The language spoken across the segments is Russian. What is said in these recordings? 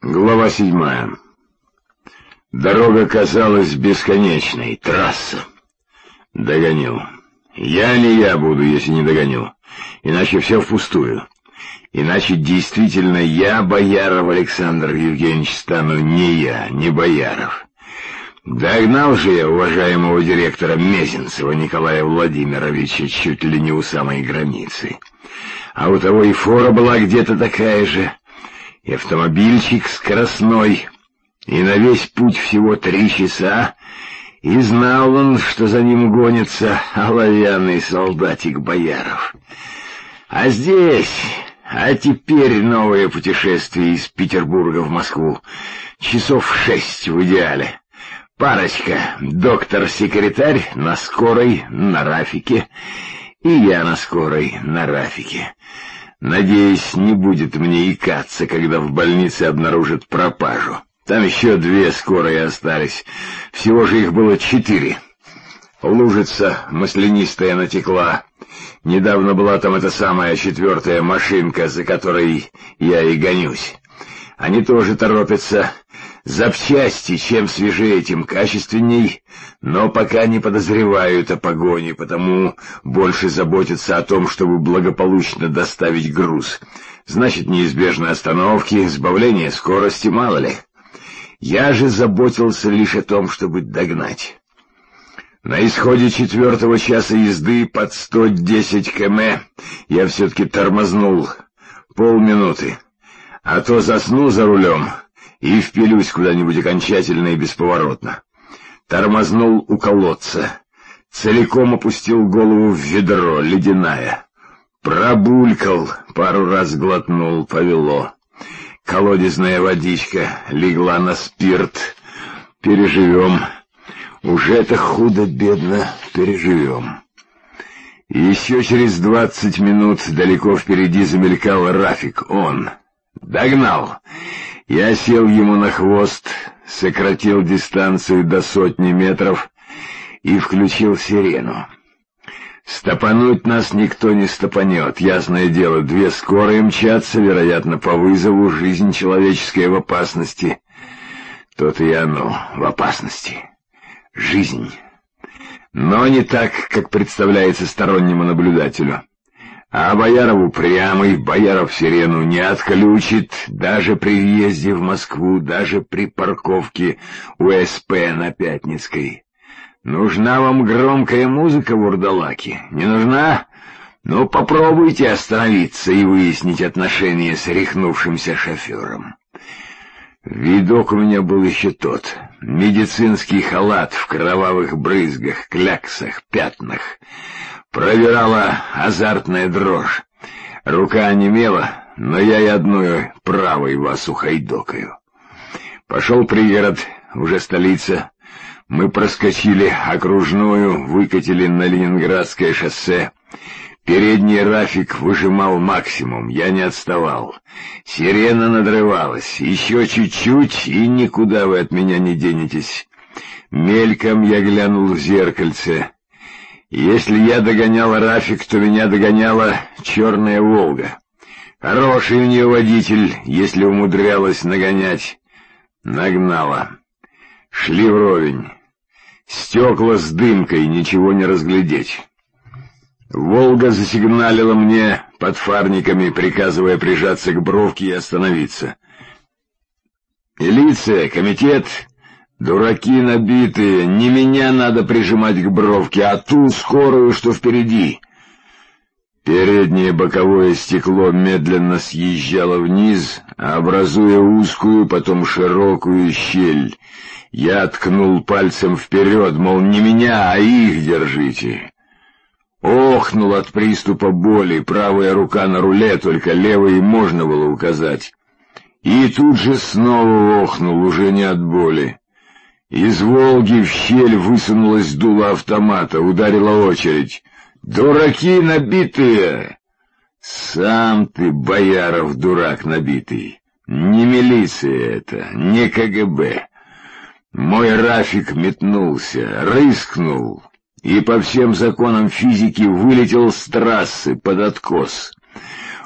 Глава 7. Дорога казалась бесконечной. Трасса. Догоню. Я не я буду, если не догоню. Иначе все впустую. Иначе действительно я, Бояров Александр Евгеньевич, стану не я, не Бояров. Догнал же я уважаемого директора Мезенцева Николая Владимировича чуть ли не у самой границы. А у того и фора была где-то такая же, и автомобильчик скоростной, и на весь путь всего 3 часа, и знал он, что за ним гонится оловянный солдатик Бояров. А теперь новое путешествие из Петербурга в Москву, часов 6 в идеале. Парочка, доктор-секретарь на скорой, на Рафике, и я на скорой, на Рафике. Надеюсь, не будет мне икаться, когда в больнице обнаружат пропажу. Там еще 2 скорые остались. Всего же их было 4. Лужица маслянистая натекла. Недавно была там эта самая 4-я машинка, за которой я и гонюсь. Они тоже торопятся. Запчасти, чем свежее, тем качественней, но пока не подозревают о погоне, потому больше заботятся о том, чтобы благополучно доставить груз. Значит, неизбежны остановки, сбавление скорости, мало ли. Я же заботился лишь о том, чтобы догнать. На исходе 4-го часа езды под 110 км я все-таки тормознул полминуты, а то засну за рулем и впилюсь куда-нибудь окончательно и бесповоротно. Тормознул у колодца, целиком опустил голову в ведро, ледяная. Пробулькал, пару раз глотнул, повело. Колодезная водичка легла на спирт. Переживем. Уже-то худо-бедно переживем. И еще через 20 минут далеко впереди замелькал Рафик. Он догнал. Я сел ему на хвост, сократил дистанцию до 100 метров и включил сирену. Стопануть нас никто не стопанет. Ясное дело, 2 скорые мчатся, вероятно, по вызову. Жизнь человеческая в опасности. То-то и оно в опасности. Жизнь. Но не так, как представляется стороннему наблюдателю. А Бояров упрямый, Бояров сирену не отключит, даже при въезде в Москву, даже при парковке УСП на Пятницкой. Нужна вам громкая музыка, вурдалаки? Не нужна? Ну, попробуйте остановиться и выяснить отношения с рехнувшимся шофером. Видок у меня был еще тот. Медицинский халат в кровавых брызгах, кляксах, пятнах. Пробирала азартная дрожь. Рука онемела, но я и одной правой вас ухайдокаю. Пошел пригород, уже столица. Мы проскочили окружную, выкатили на Ленинградское шоссе. Передний Рафик выжимал максимум, я не отставал. Сирена надрывалась. Еще чуть-чуть, и никуда вы от меня не денетесь. Мельком я глянул в зеркальце. Если я догонял Рафик, то меня догоняла черная «Волга». Хороший у нее водитель, если умудрялась нагонять. Нагнала. Шли вровень. Стекла с дымкой, ничего не разглядеть. «Волга» засигналила мне под фарниками, приказывая прижаться к бровке и остановиться. «Милиция, комитет, дураки набитые, не меня надо прижимать к бровке, а ту скорую, что впереди». Переднее боковое стекло медленно съезжало вниз, образуя узкую, потом широкую щель. Я ткнул пальцем вперед, мол, не меня, а их держите. Охнул от приступа боли, правая рука на руле, только левой можно было указать. И тут же снова охнул, уже не от боли. Из «Волги» в щель высунулась дуло автомата, ударила очередь. «Дураки набитые!» «Сам ты, Бояров, дурак набитый. Не милиция это, не КГБ». Мой Рафик метнулся, рыскнул и по всем законам физики вылетел с трассы под откос.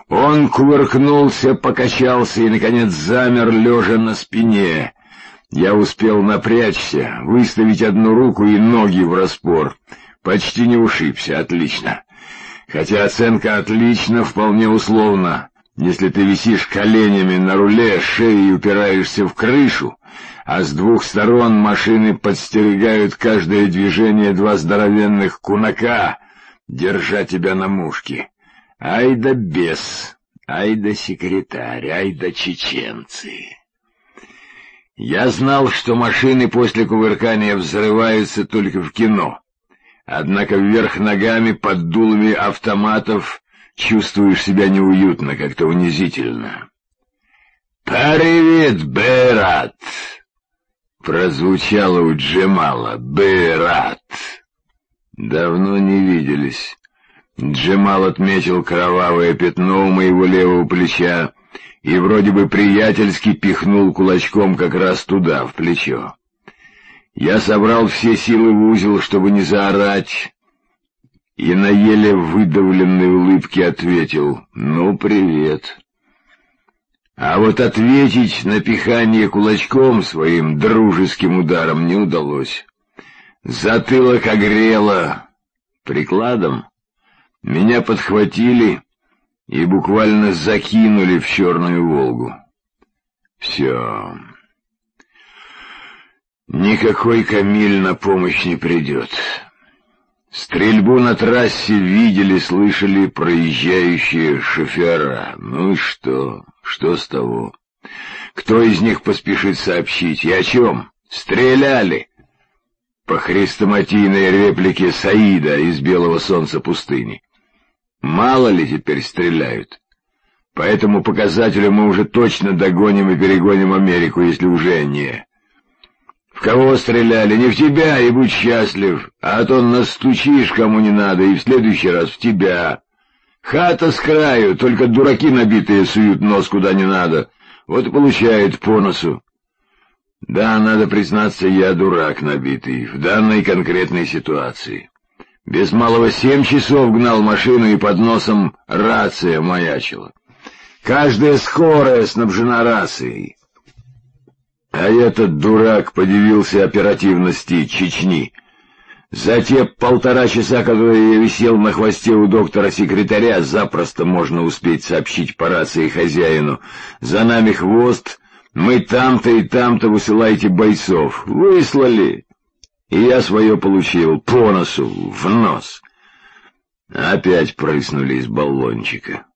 Он кувыркнулся, покачался и, наконец, замер, лежа на спине. Я успел напрячься, выставить одну руку и ноги в распор. Почти не ушибся, отлично. Хотя оценка «отлично» вполне условна. Если ты висишь коленями на руле, шеей упираешься в крышу, а с двух сторон машины подстерегают каждое движение два здоровенных кунака, держа тебя на мушке. Ай да бес, ай да секретарь, ай да чеченцы. Я знал, что машины после кувыркания взрываются только в кино. Однако вверх ногами под дулами автоматов чувствуешь себя неуютно, как-то унизительно. «Привет, Берат!» прозвучало у Джемала. «Берат!» Давно не виделись. Джемал отметил кровавое пятно у моего левого плеча и вроде бы приятельски пихнул кулачком как раз туда, в плечо. Я собрал все силы в узел, чтобы не заорать, и на еле выдавленной улыбке ответил: «Ну, привет». А вот ответить на пихание кулачком своим дружеским ударом не удалось. Затылок огрело прикладом, меня подхватили и буквально закинули в Черную Волгу. Все. Никакой Камиль на помощь не придет. Стрельбу на трассе видели, слышали проезжающие шофера. Ну и что? Что с того? Кто из них поспешит сообщить? И о чем? Стреляли! По хрестоматийной реплике Саида из «Белого солнца пустыни». Мало ли теперь стреляют. По этому показателю мы уже точно догоним и перегоним Америку, если уже не... В кого стреляли? Не в тебя, и будь счастлив, а то настучишь кому не надо, и в следующий раз в тебя. Хата с краю, только дураки набитые суют нос куда не надо, вот и получают по носу. Да, надо признаться, я дурак набитый в данной конкретной ситуации. Без малого 7 часов гнал машину, и под носом рация маячила. Каждая скорая снабжена рацией. А этот дурак подивился оперативности Чечни. За те 1,5 часа, которые я висел на хвосте у доктора-секретаря, запросто можно успеть сообщить по рации хозяину: «За нами хвост, мы там-то и там-то, высылайте бойцов». Выслали. И я свое получил по носу, в нос. Опять прыснули из баллончика.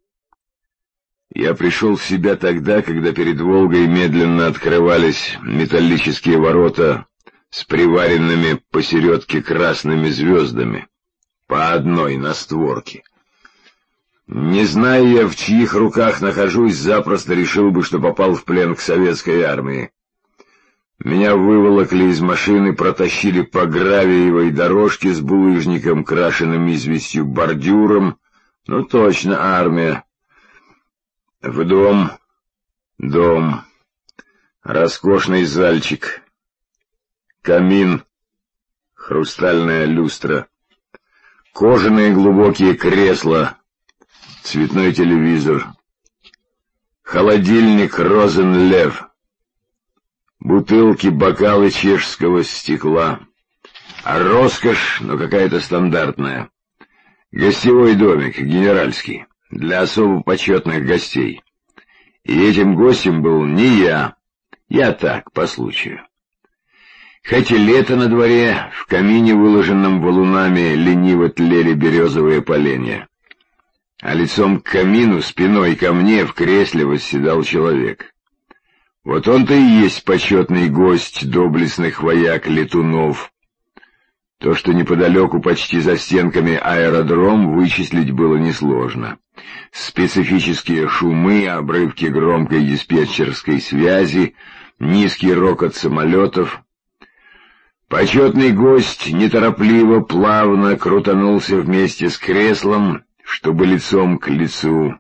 Я пришел в себя тогда, когда перед Волгой медленно открывались металлические ворота с приваренными посередке красными звездами, по одной на створке. Не зная я, в чьих руках нахожусь, запросто решил бы, что попал в плен к советской армии. Меня выволокли из машины, протащили по гравиевой дорожке с булыжником, крашенным известью бордюром. Ну точно, армия. В дом, роскошный зальчик, камин, хрустальная люстра, кожаные глубокие кресла, цветной телевизор, холодильник «Розенлев», бутылки, бокалы чешского стекла, а роскошь, но какая-то стандартная. Гостевой домик, генеральский, для особо почетных гостей. И этим гостем был не я так, по случаю. Хоть и лето на дворе, в камине, выложенном валунами, лениво тлели березовые поленья. А лицом к камину, спиной ко мне, в кресле восседал человек. Вот он-то и есть почетный гость доблестных вояк-летунов. То, что неподалеку, почти за стенками, аэродром, вычислить было несложно. Специфические шумы, обрывки громкой диспетчерской связи, низкий рокот самолетов. Почетный гость неторопливо, плавно крутанулся вместе с креслом, чтобы лицом к лицу.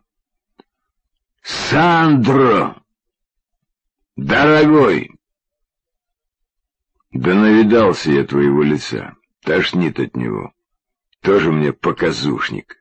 «Сандро! Дорогой!» «Да навидался я твоего лица. Тошнит от него. Тоже мне показушник».